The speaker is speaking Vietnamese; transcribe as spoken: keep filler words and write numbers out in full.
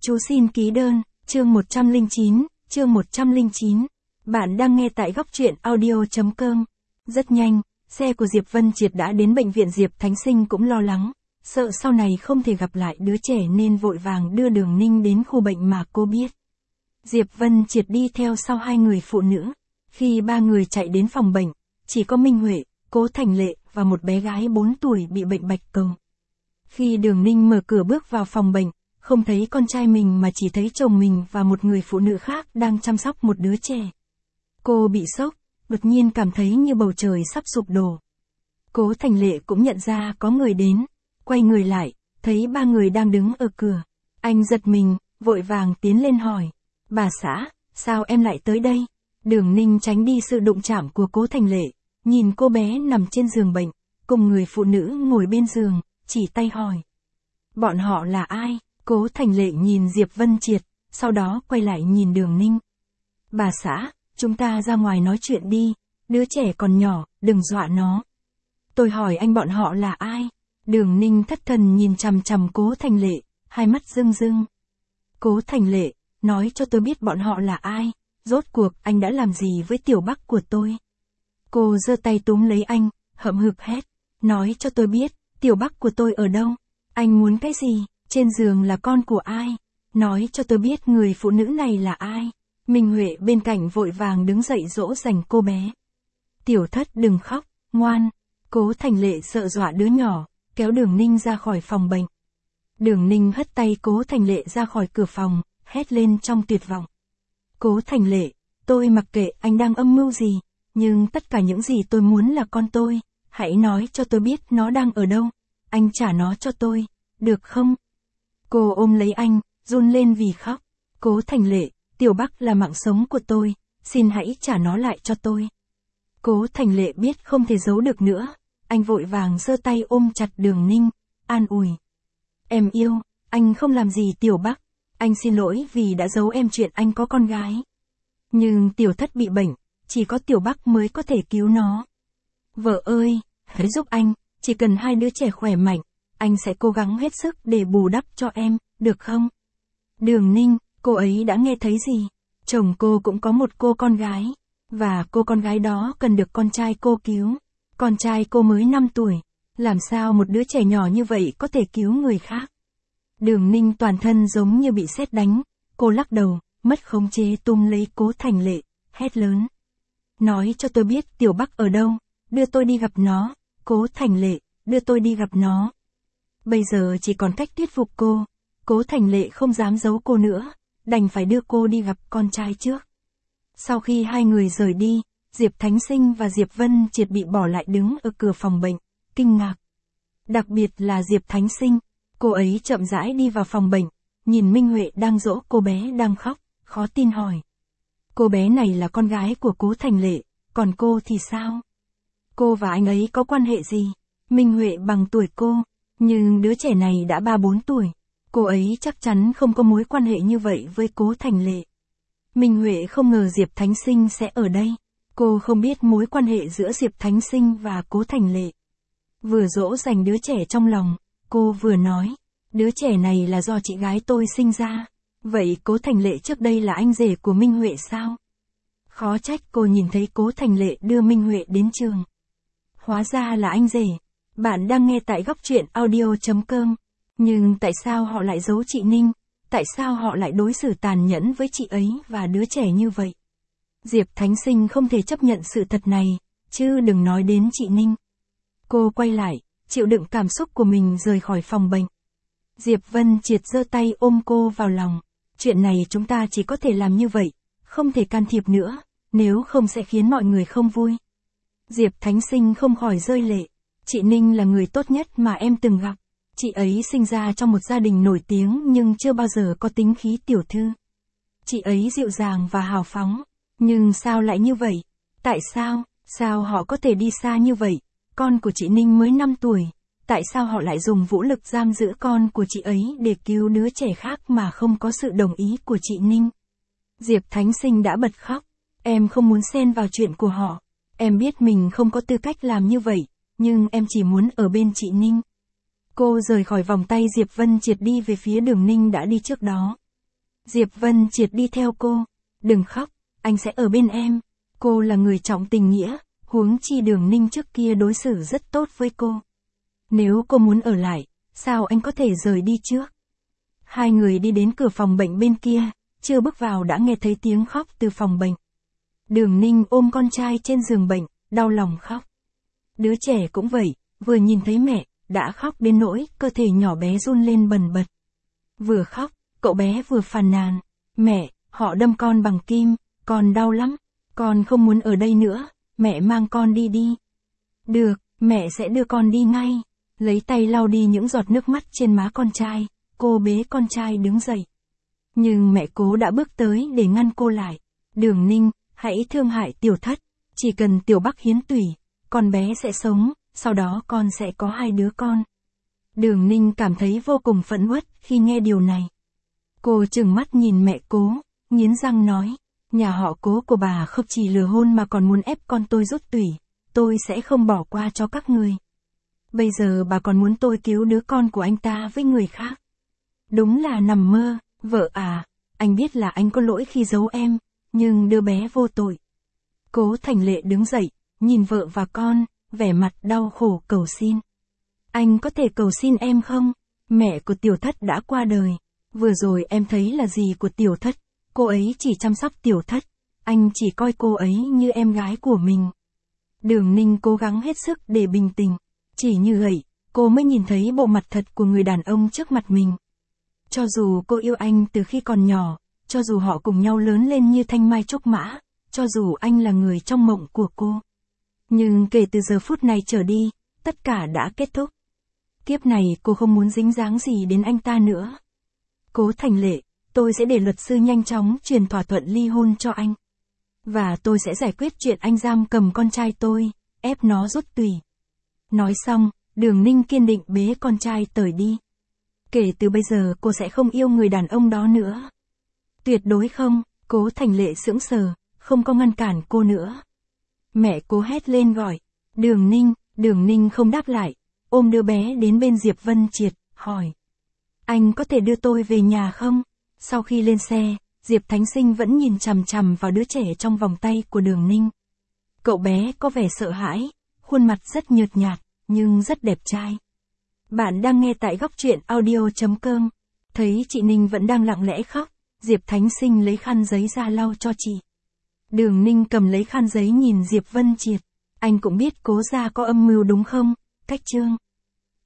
Chú xin ký đơn, chương một trăm lẻ chín, chương một trăm lẻ chín. Bạn đang nghe tại góc truyện audio chấm com. Rất nhanh, xe của Diệp Vân Triệt đã đến bệnh viện. Diệp Thánh Sinh cũng lo lắng, sợ sau này không thể gặp lại đứa trẻ nên vội vàng đưa Đường Ninh đến khu bệnh mà cô biết. Diệp Vân Triệt đi theo sau hai người phụ nữ. Khi ba người chạy đến phòng bệnh, chỉ có Minh Huệ, Cố Thành Lệ và một bé gái bốn tuổi bị bệnh bạch cầu. Khi Đường Ninh mở cửa bước vào phòng bệnh, không thấy con trai mình mà chỉ thấy chồng mình và một người phụ nữ khác đang chăm sóc một đứa trẻ. Cô bị sốc, đột nhiên cảm thấy như bầu trời sắp sụp đổ. Cố Thành Lệ cũng nhận ra có người đến, quay người lại, thấy ba người đang đứng ở cửa. Anh giật mình, vội vàng tiến lên hỏi, bà xã, sao em lại tới đây? Đường Ninh tránh đi sự đụng chạm của Cố Thành Lệ, nhìn cô bé nằm trên giường bệnh, cùng người phụ nữ ngồi bên giường, chỉ tay hỏi. Bọn họ là ai? Cố Thành Lệ nhìn Diệp Vân Triệt, sau đó quay lại nhìn Đường Ninh. Bà xã, chúng ta ra ngoài nói chuyện đi, đứa trẻ còn nhỏ, đừng dọa nó. Tôi hỏi anh bọn họ là ai? Đường Ninh thất thần nhìn chằm chằm Cố Thành Lệ, hai mắt rưng rưng. Cố Thành Lệ, nói cho tôi biết bọn họ là ai, rốt cuộc anh đã làm gì với Tiểu Bắc của tôi? Cô giơ tay túm lấy anh, hậm hực hét, nói cho tôi biết, Tiểu Bắc của tôi ở đâu? Anh muốn cái gì? Trên giường là con của ai? Nói cho tôi biết người phụ nữ này là ai? Minh Huệ bên cạnh vội vàng đứng dậy dỗ dành cô bé. Tiểu Thất đừng khóc, ngoan. Cố Thành Lệ sợ dọa đứa nhỏ, kéo Đường Ninh ra khỏi phòng bệnh. Đường Ninh hất tay Cố Thành Lệ ra khỏi cửa phòng, hét lên trong tuyệt vọng. Cố Thành Lệ, tôi mặc kệ anh đang âm mưu gì, nhưng tất cả những gì tôi muốn là con tôi, hãy nói cho tôi biết nó đang ở đâu, anh trả nó cho tôi, được không? Cô ôm lấy anh, run lên vì khóc. Cố Thành Lệ, Tiểu Bắc là mạng sống của tôi, xin hãy trả nó lại cho tôi. Cố Thành Lệ biết không thể giấu được nữa, anh vội vàng giơ tay ôm chặt Đường Ninh, an ủi. Em yêu, anh không làm gì Tiểu Bắc, anh xin lỗi vì đã giấu em chuyện anh có con gái. Nhưng Tiểu Thất bị bệnh, chỉ có Tiểu Bắc mới có thể cứu nó. Vợ ơi, hãy giúp anh, chỉ cần hai đứa trẻ khỏe mạnh, anh sẽ cố gắng hết sức để bù đắp cho em, được không? Đường Ninh, cô ấy đã nghe thấy gì? Chồng cô cũng có một cô con gái, và cô con gái đó cần được con trai cô cứu. Con trai cô mới năm tuổi, làm sao một đứa trẻ nhỏ như vậy có thể cứu người khác? Đường Ninh toàn thân giống như bị sét đánh, cô lắc đầu, mất khống chế túm lấy Cố Thành Lệ, hét lớn. Nói cho tôi biết Tiểu Bắc ở đâu, đưa tôi đi gặp nó, Cố Thành Lệ, đưa tôi đi gặp nó. Bây giờ chỉ còn cách thuyết phục cô, Cố Thành Lệ không dám giấu cô nữa, đành phải đưa cô đi gặp con trai trước. Sau khi hai người rời đi, Diệp Thánh Sinh và Diệp Vân Triệt bị bỏ lại đứng ở cửa phòng bệnh, kinh ngạc. Đặc biệt là Diệp Thánh Sinh, cô ấy chậm rãi đi vào phòng bệnh, nhìn Minh Huệ đang dỗ cô bé đang khóc, khó tin hỏi. Cô bé này là con gái của Cố Thành Lệ, còn cô thì sao? Cô và anh ấy có quan hệ gì? Minh Huệ bằng tuổi cô, nhưng đứa trẻ này đã ba bốn tuổi, cô ấy chắc chắn không có mối quan hệ như vậy với Cố Thành Lệ. Minh Huệ không ngờ Diệp Thánh Sinh sẽ ở đây, cô không biết mối quan hệ giữa Diệp Thánh Sinh và Cố Thành Lệ. Vừa dỗ dành đứa trẻ trong lòng, cô vừa nói, đứa trẻ này là do chị gái tôi sinh ra, vậy Cố Thành Lệ trước đây là anh rể của Minh Huệ sao? Khó trách cô nhìn thấy Cố Thành Lệ đưa Minh Huệ đến trường. Hóa ra là anh rể. Bạn đang nghe tại góc truyện audio chấm com. Nhưng tại sao họ lại giấu chị Ninh? Tại sao họ lại đối xử tàn nhẫn với chị ấy và đứa trẻ như vậy? Diệp Thánh Sinh không thể chấp nhận sự thật này, chứ đừng nói đến chị Ninh. Cô quay lại, chịu đựng cảm xúc của mình rời khỏi phòng bệnh. Diệp Vân Triệt giơ tay ôm cô vào lòng. Chuyện này chúng ta chỉ có thể làm như vậy, không thể can thiệp nữa, nếu không sẽ khiến mọi người không vui. Diệp Thánh Sinh không khỏi rơi lệ. Chị Ninh là người tốt nhất mà em từng gặp. Chị ấy sinh ra trong một gia đình nổi tiếng nhưng chưa bao giờ có tính khí tiểu thư. Chị ấy dịu dàng và hào phóng. Nhưng sao lại như vậy? Tại sao? Sao họ có thể đi xa như vậy? Con của chị Ninh mới năm tuổi. Tại sao họ lại dùng vũ lực giam giữ con của chị ấy để cứu đứa trẻ khác mà không có sự đồng ý của chị Ninh? Diệp Thánh Sinh đã bật khóc. Em không muốn xen vào chuyện của họ. Em biết mình không có tư cách làm như vậy, nhưng em chỉ muốn ở bên chị Ninh. Cô rời khỏi vòng tay Diệp Vân Triệt đi về phía Đường Ninh đã đi trước đó. Diệp Vân Triệt đi theo cô. Đừng khóc, anh sẽ ở bên em. Cô là người trọng tình nghĩa, huống chi Đường Ninh trước kia đối xử rất tốt với cô. Nếu cô muốn ở lại, sao anh có thể rời đi trước? Hai người đi đến cửa phòng bệnh bên kia, chưa bước vào đã nghe thấy tiếng khóc từ phòng bệnh. Đường Ninh ôm con trai trên giường bệnh, đau lòng khóc. Đứa trẻ cũng vậy, vừa nhìn thấy mẹ, đã khóc đến nỗi cơ thể nhỏ bé run lên bần bật. Vừa khóc, cậu bé vừa phàn nàn, mẹ, họ đâm con bằng kim, con đau lắm, con không muốn ở đây nữa, mẹ mang con đi đi. Được, mẹ sẽ đưa con đi ngay. Lấy tay lau đi những giọt nước mắt trên má con trai, cô bế con trai đứng dậy. Nhưng mẹ Cố đã bước tới để ngăn cô lại. Đường Ninh, hãy thương hại Tiểu Thất, chỉ cần Tiểu Bắc hiến tủy, con bé sẽ sống, sau đó con sẽ có hai đứa con. Đường Ninh cảm thấy vô cùng phẫn uất khi nghe điều này. Cô trừng mắt nhìn mẹ Cố, nghiến răng nói, nhà họ Cố của bà không chỉ lừa hôn mà còn muốn ép con tôi rút tủy, tôi sẽ không bỏ qua cho các người. Bây giờ bà còn muốn tôi cứu đứa con của anh ta với người khác. Đúng là nằm mơ, vợ à, anh biết là anh có lỗi khi giấu em, nhưng đứa bé vô tội. Cố Thành Lệ đứng dậy, nhìn vợ và con, vẻ mặt đau khổ cầu xin. Anh có thể cầu xin em không? Mẹ của Tiểu Thất đã qua đời. Vừa rồi em thấy là gì của Tiểu Thất, cô ấy chỉ chăm sóc Tiểu Thất, anh chỉ coi cô ấy như em gái của mình. Đường Ninh cố gắng hết sức để bình tĩnh. Chỉ như vậy, cô mới nhìn thấy bộ mặt thật của người đàn ông trước mặt mình. Cho dù cô yêu anh từ khi còn nhỏ, cho dù họ cùng nhau lớn lên như thanh mai trúc mã, cho dù anh là người trong mộng của cô. Nhưng kể từ giờ phút này trở đi, tất cả đã kết thúc. Kiếp này cô không muốn dính dáng gì đến anh ta nữa. Cố Thành Lệ, tôi sẽ để luật sư nhanh chóng truyền thỏa thuận ly hôn cho anh. Và tôi sẽ giải quyết chuyện anh giam cầm con trai tôi, ép nó rút tủy. Nói xong, Đường Ninh kiên định bế con trai tởi đi. Kể từ bây giờ cô sẽ không yêu người đàn ông đó nữa. Tuyệt đối không, Cố Thành Lệ sững sờ, không có ngăn cản cô nữa. Mẹ Cố hét lên gọi, Đường Ninh, Đường Ninh không đáp lại, ôm đứa bé đến bên Diệp Vân Triệt, hỏi. Anh có thể đưa tôi về nhà không? Sau khi lên xe, Diệp Thánh Sinh vẫn nhìn chằm chằm vào đứa trẻ trong vòng tay của Đường Ninh. Cậu bé có vẻ sợ hãi, khuôn mặt rất nhợt nhạt, nhưng rất đẹp trai. Bạn đang nghe tại góc truyện audio chấm com. Thấy chị Ninh vẫn đang lặng lẽ khóc, Diệp Thánh Sinh lấy khăn giấy ra lau cho chị. Đường Ninh cầm lấy khăn giấy nhìn Diệp Vân Triệt. Anh cũng biết Cố gia có âm mưu đúng không? Cách chương.